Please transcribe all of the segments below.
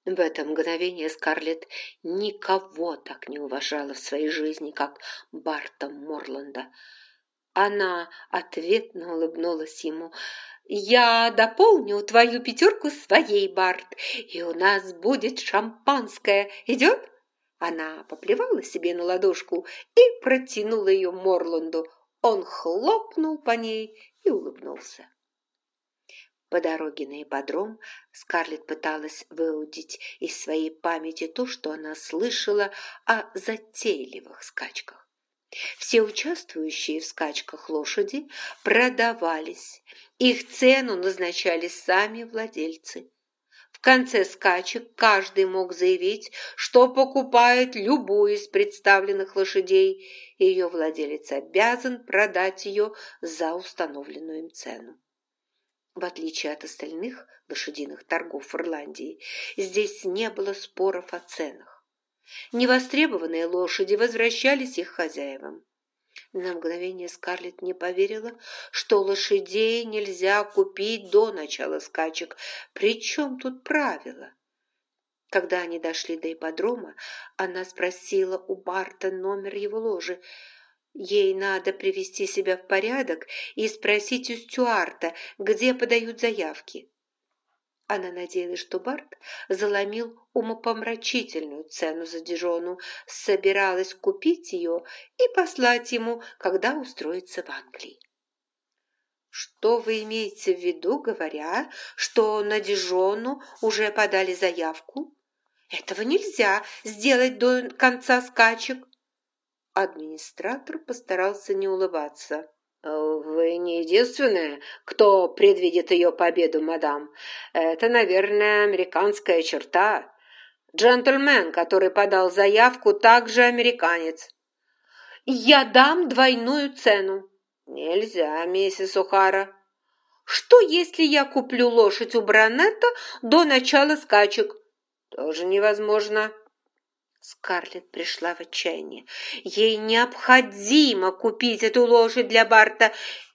В это мгновение Скарлетт никого так не уважала в своей жизни, как Барта Морланда. Она ответно улыбнулась ему. «Я дополню твою пятерку своей, Барт, и у нас будет шампанское. Идет?» Она поплевала себе на ладошку и протянула ее Морланду. Он хлопнул по ней и улыбнулся. По дороге на ипподром Скарлетт пыталась выудить из своей памяти то, что она слышала о затейливых скачках. Все участвующие в скачках лошади продавались, их цену назначали сами владельцы. В конце скачек каждый мог заявить, что покупает любую из представленных лошадей, и ее владелец обязан продать ее за установленную им цену. В отличие от остальных лошадиных торгов в Ирландии, здесь не было споров о ценах. Невостребованные лошади возвращались их хозяевам. На мгновение Скарлетт не поверила, что лошадей нельзя купить до начала скачек. Причем тут правила? Когда они дошли до ипподрома, она спросила у Барта номер его ложи. Ей надо привести себя в порядок и спросить у стюарта, где подают заявки. Она надеялась, что Барт заломил умопомрачительную цену за Дижону, собиралась купить ее и послать ему, когда устроится в Англии. «Что вы имеете в виду, говоря, что на Дижону уже подали заявку? Этого нельзя сделать до конца скачек». Администратор постарался не улыбаться. «Вы не единственная, кто предвидит ее победу, мадам. Это, наверное, американская черта. Джентльмен, который подал заявку, также американец». «Я дам двойную цену». «Нельзя, миссис О'Хара». «Что, если я куплю лошадь у Бронетта до начала скачек?» «Тоже невозможно». Скарлетт пришла в отчаяние. Ей необходимо купить эту лошадь для Барта.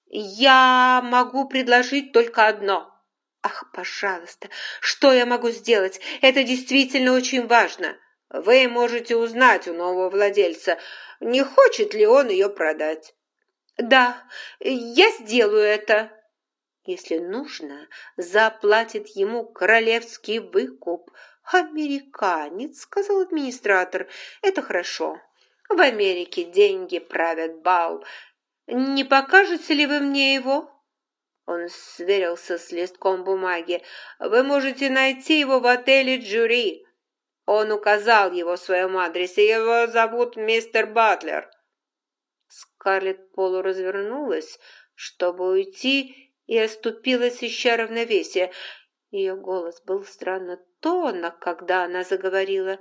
Я могу предложить только одно. Ах, пожалуйста, что я могу сделать? Это действительно очень важно. Вы можете узнать у нового владельца, не хочет ли он ее продать. Да, я сделаю это. Если нужно, заплатит ему королевский выкуп. «Американец», — сказал администратор, — «это хорошо. В Америке деньги правят бал. Не покажете ли вы мне его?» Он сверился с листком бумаги. «Вы можете найти его в отеле «Джюри». Он указал его в своем адресе. Его зовут мистер Батлер». Скарлетт полуразвернулась, чтобы уйти, и оступилась, ища равновесия. Ее голос был странно тонок, когда она заговорила.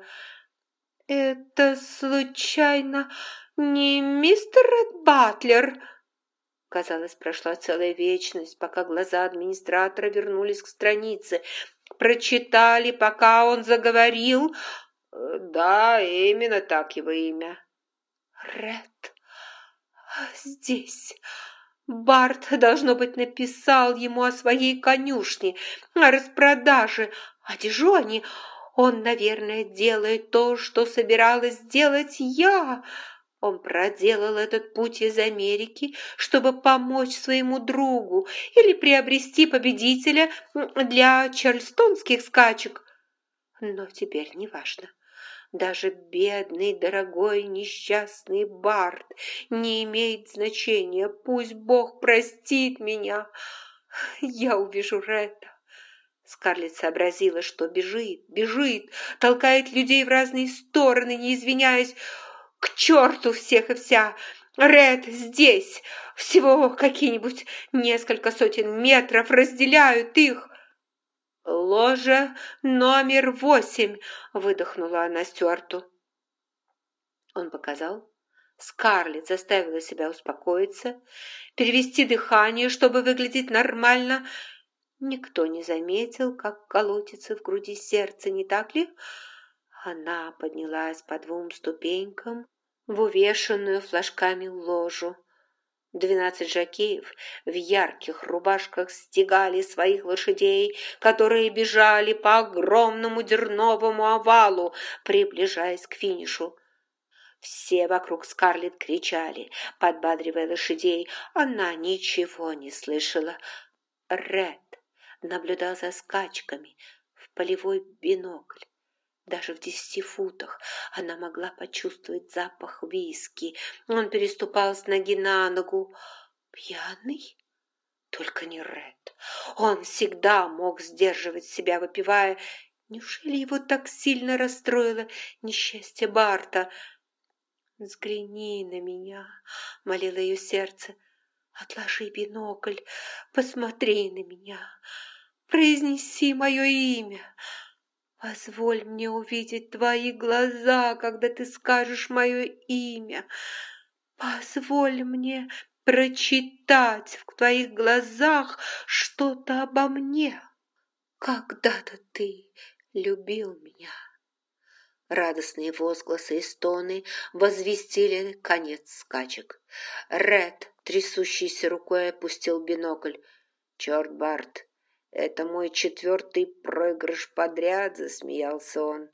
«Это, случайно, не мистер Ред Батлер?» Казалось, прошла целая вечность, пока глаза администратора вернулись к странице. Прочитали, пока он заговорил. «Да, именно так его имя». «Ред здесь». Барт, должно быть, написал ему о своей конюшне, о распродаже, о Дижоне. Он, наверное, делает то, что собиралась сделать я. Он проделал этот путь из Америки, чтобы помочь своему другу или приобрести победителя для чарльстонских скачек. Но теперь неважно. Даже бедный, дорогой, несчастный Барт не имеет значения. Пусть Бог простит меня. Я увижу Ретта. Скарлетт сообразила, что бежит, толкает людей в разные стороны, не извиняясь. К черту всех и вся! Ред здесь! Всего какие-нибудь несколько сотен метров разделяют их. «Ложа номер 8», — выдохнула она Стюарту. Он показал. Скарлетт заставила себя успокоиться, перевести дыхание, чтобы выглядеть нормально. Никто не заметил, как колотится в груди сердце, не так ли? Она поднялась по 2 ступенькам в увешанную флажками ложу. 12 жокеев в ярких рубашках стегали своих лошадей, которые бежали по огромному дерновому овалу, приближаясь к финишу. Все вокруг Скарлетт кричали, подбадривая лошадей. Она ничего не слышала. Ред наблюдал за скачками в полевой бинокль. Даже в 10 футах она могла почувствовать запах виски. Он переступал с ноги на ногу. Пьяный? Только не Ред. Он всегда мог сдерживать себя, выпивая. Неужели его так сильно расстроило несчастье Барта? «Взгляни на меня», — молило ее сердце. «Отложи бинокль, посмотри на меня, произнеси мое имя. Позволь мне увидеть твои глаза, когда ты скажешь мое имя. Позволь мне прочитать в твоих глазах что-то обо мне. Когда-то ты любил меня». Радостные возгласы и стоны возвестили конец скачек. Ред, трясущейся рукой, опустил бинокль. «Черт, Барт, это мой 4-й проигрыш подряд», — засмеялся он.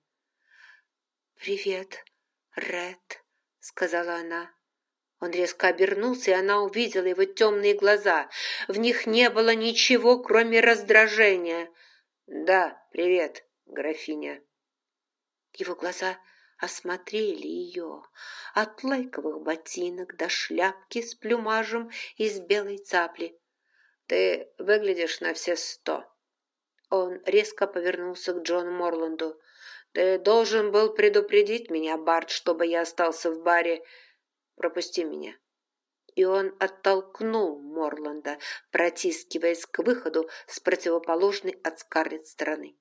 «Привет, Ред», — сказала она. Он резко обернулся, и она увидела его темные глаза. В них не было ничего, кроме раздражения. «Да, привет, графиня». Его глаза осмотрели ее, от лайковых ботинок до шляпки с плюмажем из белой цапли. «Ты выглядишь на все 100». Он резко повернулся к Джону Морланду. «Ты должен был предупредить меня, Барт, чтобы я остался в баре. Пропусти меня». И он оттолкнул Морланда, протискиваясь к выходу с противоположной от Скарлетт стороны.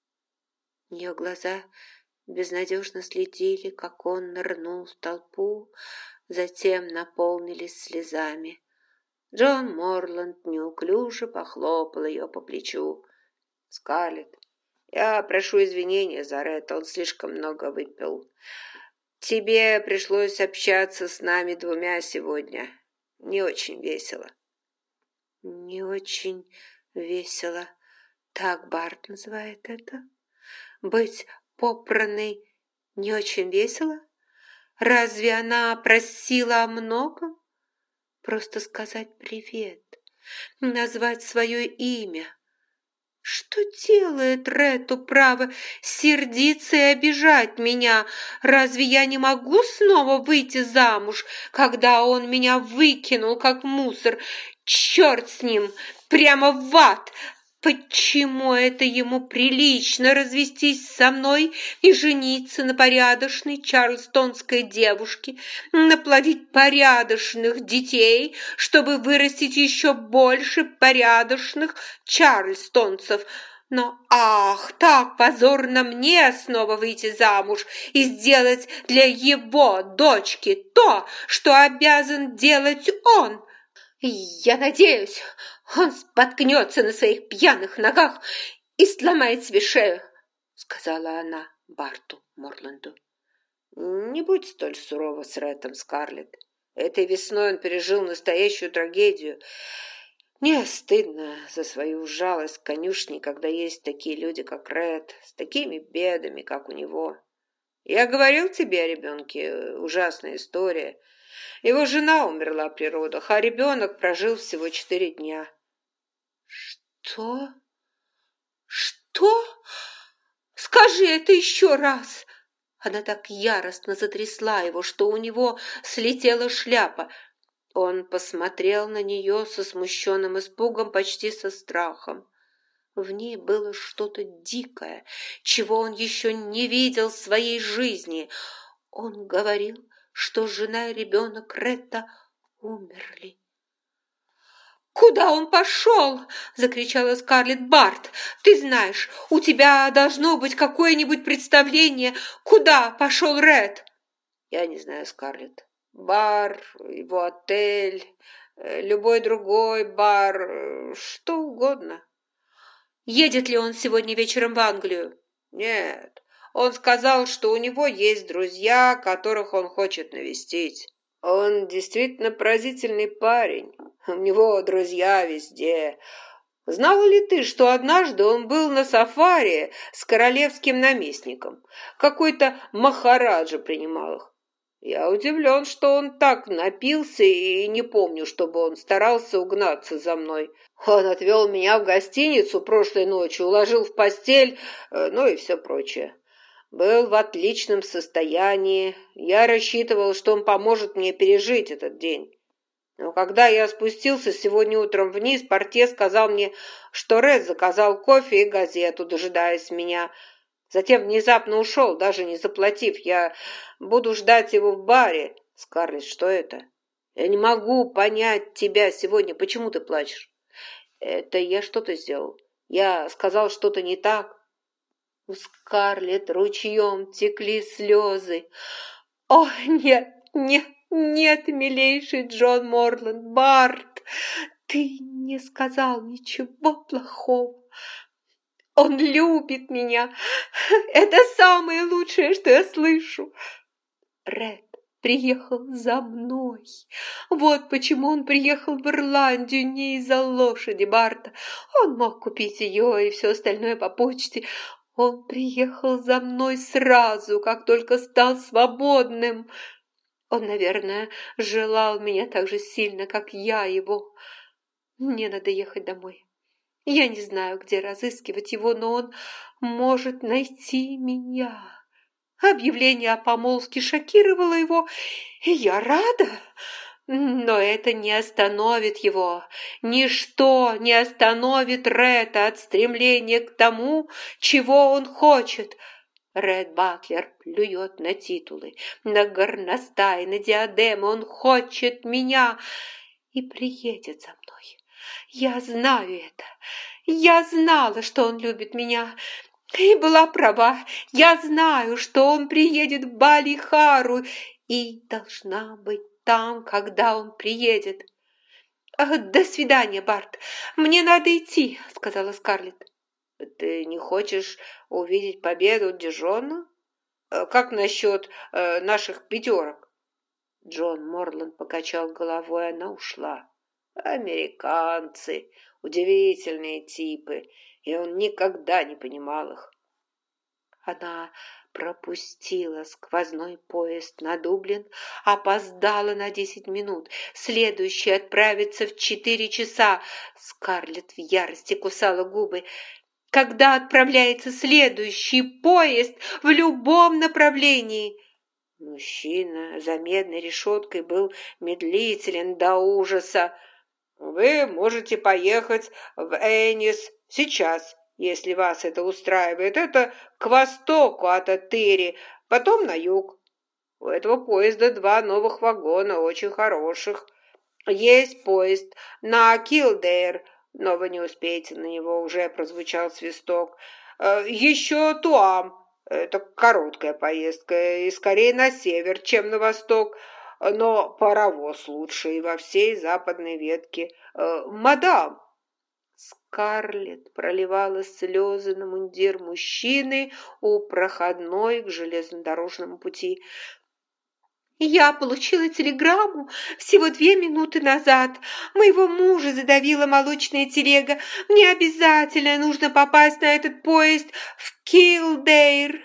Ее глаза безнадежно следили, как он нырнул в толпу, затем наполнились слезами. Джон Морланд неуклюже похлопал ее по плечу. «Скарлетт, я прошу извинения за это, он слишком много выпил. Тебе пришлось общаться с нами 2 сегодня. Не очень весело». «Не очень весело. Так Барт называет это? Быть попранной не очень весело? Разве она просила о многом? Просто сказать привет, назвать свое имя. Что делает Рету право сердиться и обижать меня? Разве я не могу снова выйти замуж, когда он меня выкинул, как мусор? Черт с ним, прямо в ад! Почему это ему прилично развестись со мной и жениться на порядочной чарльстонской девушке, наплодить порядочных детей, чтобы вырастить еще больше порядочных чарльстонцев? Но, ах, так позорно мне снова выйти замуж и сделать для его дочки то, что обязан делать он. Я надеюсь, он споткнется на своих пьяных ногах и сломает себе шею, сказала она Барту Морланду. Не будь столь сурова с Рэтом, Скарлетт. Этой весной он пережил настоящую трагедию. Мне стыдно за свою жалость к конюшне, когда есть такие люди, как Рэд, с такими бедами, как у него. Я говорил тебе о ребенке, ужасная история. Его жена умерла при родах, а ребенок прожил всего 4 дня. Что? Что? Скажи это еще раз. Она так яростно затрясла его, что у него слетела шляпа. Он посмотрел на нее со смущенным испугом, почти со страхом. В ней было что-то дикое, чего он еще не видел в своей жизни. Он говорил, что жена и ребенок Ретта умерли. «Куда он пошел?» – закричала Скарлетт. «Барт, ты знаешь, у тебя должно быть какое-нибудь представление, куда пошел Ред?» «Я не знаю, Скарлетт. Бар, его отель, любой другой бар, что угодно». «Едет ли он сегодня вечером в Англию?» «Нет. Он сказал, что у него есть друзья, которых он хочет навестить». Он действительно поразительный парень. У него друзья везде. Знал ли ты, что однажды он был на сафари с королевским наместником? Какой-то махараджа принимал их. Я удивлен, что он так напился, и не помню, чтобы он старался угнаться за мной. Он отвел меня в гостиницу прошлой ночью, уложил в постель, ну и все прочее. Был в отличном состоянии. Я рассчитывал, что он поможет мне пережить этот день. Но когда я спустился сегодня утром вниз, портье сказал мне, что Ред заказал кофе и газету, дожидаясь меня. Затем внезапно ушел, даже не заплатив. Я буду ждать его в баре. Скарлетт, что это? Я не могу понять тебя сегодня. Почему ты плачешь? Это я что-то сделал. Я сказал что-то не так. У Скарлетт ручьем текли слезы. О, нет, нет, нет, милейший Джон Морланд, Барт, ты не сказал ничего плохого. Он любит меня. Это самое лучшее, что я слышу. Ред приехал за мной. Вот почему он приехал в Ирландию не из-за лошади Барта. Он мог купить ее и все остальное по почте. Он приехал за мной сразу, как только стал свободным. Он, наверное, желал меня так же сильно, как я его. Мне надо ехать домой. Я не знаю, где разыскивать его, но он может найти меня. Объявление о помолвке шокировало его, и я рада. Но это не остановит его. Ничто не остановит Ретта от стремления к тому, чего он хочет. Ред Батлер плюет на титулы, на горностай, на диадемы. Он хочет меня и приедет за мной. Я знаю это. Я знала, что он любит меня. И была права. Я знаю, что он приедет в Балихару и должна быть там, когда он приедет. «До свидания, Барт. Мне надо идти», — сказала Скарлетт. «Ты не хочешь увидеть победу Дижона? Как насчет наших пятерок?» Джон Морланд покачал головой, она ушла. «Американцы, удивительные типы, и он никогда не понимал их». Она пропустила сквозной поезд на Дублин, опоздала на 10 минут. Следующий отправится в 4 часа. Скарлетт в ярости кусала губы. Когда отправляется следующий поезд в любом направлении? Мужчина за медной решеткой был медлителен до ужаса. «Вы можете поехать в Энис сейчас, если вас это устраивает. Это к востоку от Атыри, потом на юг. У этого поезда 2 новых вагона, очень хороших. Есть поезд на Килдейр, но вы не успеете на него, уже прозвучал свисток. Еще Туам. Это короткая поездка и скорее на север, чем на восток. Но паровоз лучше и во всей западной ветке. Мадам!» Скарлетт проливала слезы на мундир мужчины у проходной к железнодорожному пути. «Я получила телеграмму всего 2 минуты назад. Моего мужа задавила молочная телега. Мне обязательно нужно попасть на этот поезд в Килдейр».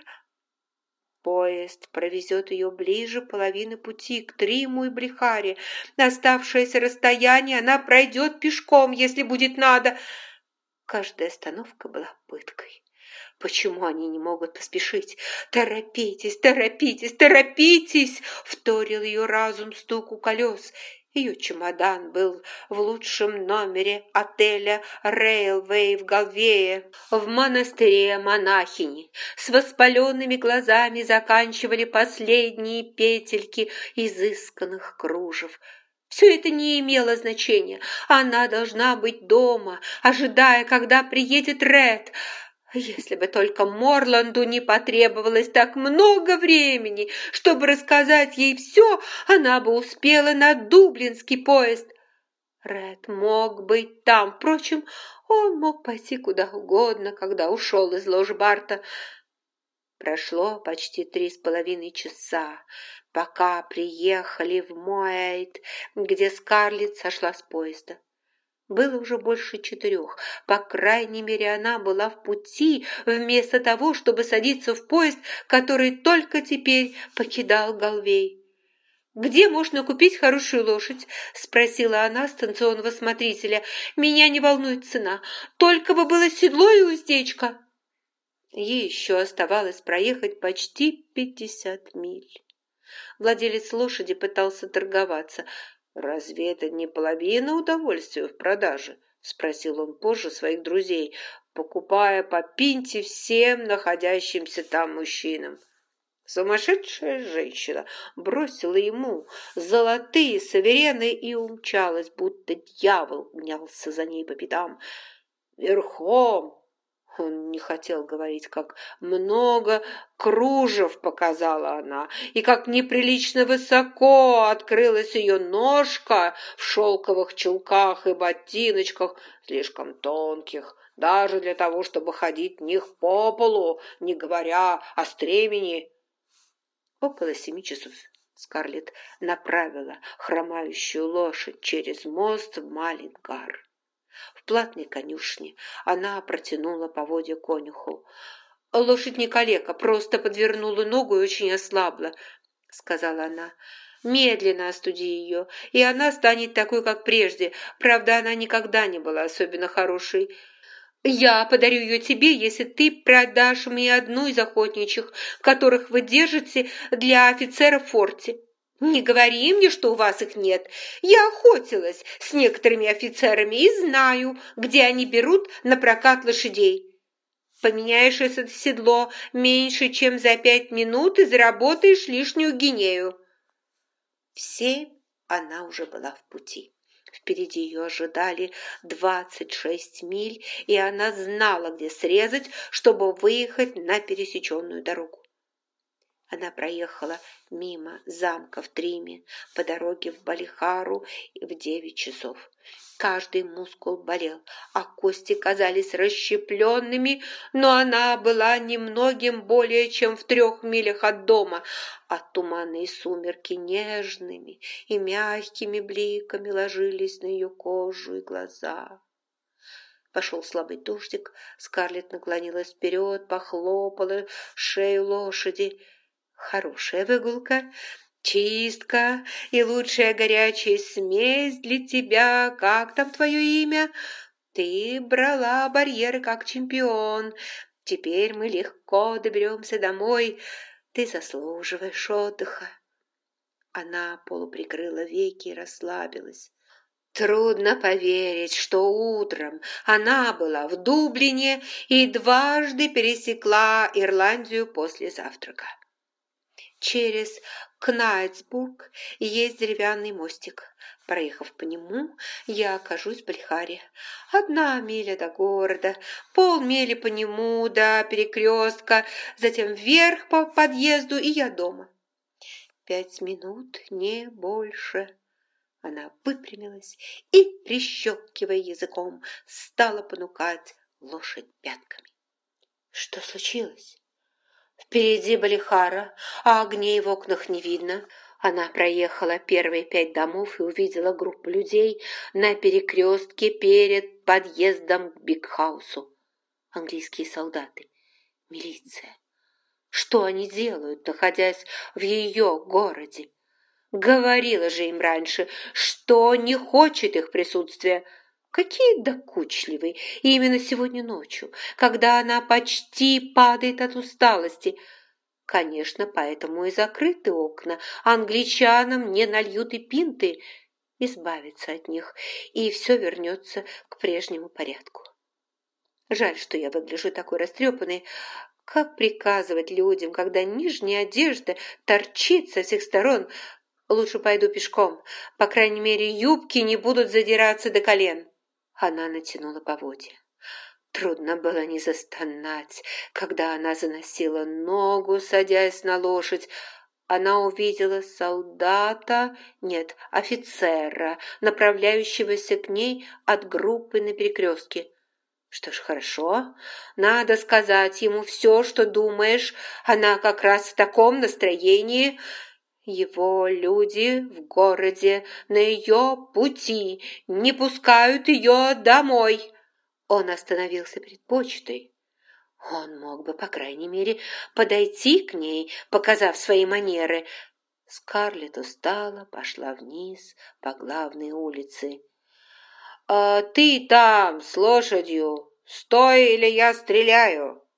Поезд провезет ее ближе половины пути к Триму и Брихаре. На оставшееся расстояние она пройдет пешком, если будет надо. Каждая остановка была пыткой. Почему они не могут поспешить? «Торопитесь, торопитесь, торопитесь!» — вторил ее разум стуку колес. Ее чемодан был в лучшем номере отеля «Рейлвей» в Галвее. В монастыре монахини с воспаленными глазами заканчивали последние петельки изысканных кружев. Все это не имело значения. Она должна быть дома, ожидая, когда приедет Ред. Если бы только Морланду не потребовалось так много времени, чтобы рассказать ей все, она бы успела на дублинский поезд. Ред мог быть там. Впрочем, он мог пойти куда угодно, когда ушел из ложи Барта. Прошло почти 3,5 часа, пока приехали в Моэйт, где Скарлетт сошла с поезда. Было уже больше 4, по крайней мере, она была в пути, вместо того, чтобы садиться в поезд, который только теперь покидал Галвей. «Где можно купить хорошую лошадь?» – спросила она станционного смотрителя. «Меня не волнует цена, только бы было седло и уздечка». Ей еще оставалось проехать почти 50 миль. Владелец лошади пытался торговаться. «Разве это не половина удовольствия в продаже?» – спросил он позже своих друзей, покупая по пинте всем находящимся там мужчинам. Сумасшедшая женщина бросила ему золотые суверены и умчалась, будто дьявол гнался за ней по пятам. Верхом! Он не хотел говорить, как много кружев показала она, и как неприлично высоко открылась ее ножка в шелковых чулках и ботиночках, слишком тонких, даже для того, чтобы ходить в них по полу, не говоря о стремени. Около 7 часов Скарлетт направила хромающую лошадь через мост в Малингар. В платной конюшне она протянула поводья конюху. «Лошадь не калека, просто подвернула ногу и очень ослабла», — сказала она. «Медленно остуди ее, и она станет такой, как прежде. Правда, она никогда не была особенно хорошей. Я подарю ее тебе, если ты продашь мне одну из охотничьих, которых вы держите для офицера в форте. Не говори мне, что у вас их нет. Я охотилась с некоторыми офицерами и знаю, где они берут на прокат лошадей. Поменяешь это седло меньше, чем за 5 минут и заработаешь лишнюю гинею». В 7 она уже была в пути. Впереди ее ожидали 26 миль, и она знала, где срезать, чтобы выехать на пересеченную дорогу. Она проехала мимо замка в Триме по дороге в Балихару в 9 часов. Каждый мускул болел, а кости казались расщепленными, но она была немногим более чем в 3 милях от дома, а туманные сумерки нежными и мягкими бликами ложились на ее кожу и глаза. Пошел слабый дождик, Скарлетт наклонилась вперед, похлопала шею лошади. «Хорошая выгулка, чистка и лучшая горячая смесь для тебя. Как там твое имя? Ты брала барьеры как чемпион. Теперь мы легко доберемся домой. Ты заслуживаешь отдыха». Она полуприкрыла веки и расслабилась. Трудно поверить, что утром она была в Дублине и дважды пересекла Ирландию после завтрака. Через Кнайтсбург есть деревянный мостик. Проехав по нему, я окажусь в Балихаре. 1 миля до города, полмили по нему до перекрестка, затем вверх по подъезду, и я дома. 5 минут, не больше. Она выпрямилась и, прищелкивая языком, стала понукать лошадь пятками. Что случилось? Впереди Балихара, а огней в окнах не видно. Она проехала первые 5 домов и увидела группу людей на перекрестке перед подъездом к Бигхаусу. Английские солдаты, милиция. Что они делают, находясь в ее городе? Говорила же им раньше, что не хочет их присутствия. Какие докучливые! И именно сегодня ночью, когда она почти падает от усталости. Конечно, поэтому и закрыты окна. Англичанам не нальют и пинты. Избавиться от них, и все вернется к прежнему порядку. Жаль, что я выгляжу такой растрепанной. Как приказывать людям, когда нижняя одежда торчит со всех сторон? Лучше пойду пешком. По крайней мере, юбки не будут задираться до колен. Она натянула поводья. Трудно было не застонать, когда она заносила ногу, садясь на лошадь. Она увидела офицера, направляющегося к ней от группы на перекрестке. Что ж, хорошо. Надо сказать ему все, что думаешь. Она как раз в таком настроении. Его люди в городе на ее пути не пускают ее домой. Он остановился перед почтой. Он мог бы, по крайней мере, подойти к ней, показав свои манеры. Скарлетт устала, пошла вниз по главной улице. «Ты там с лошадью! Стой, или я стреляю!»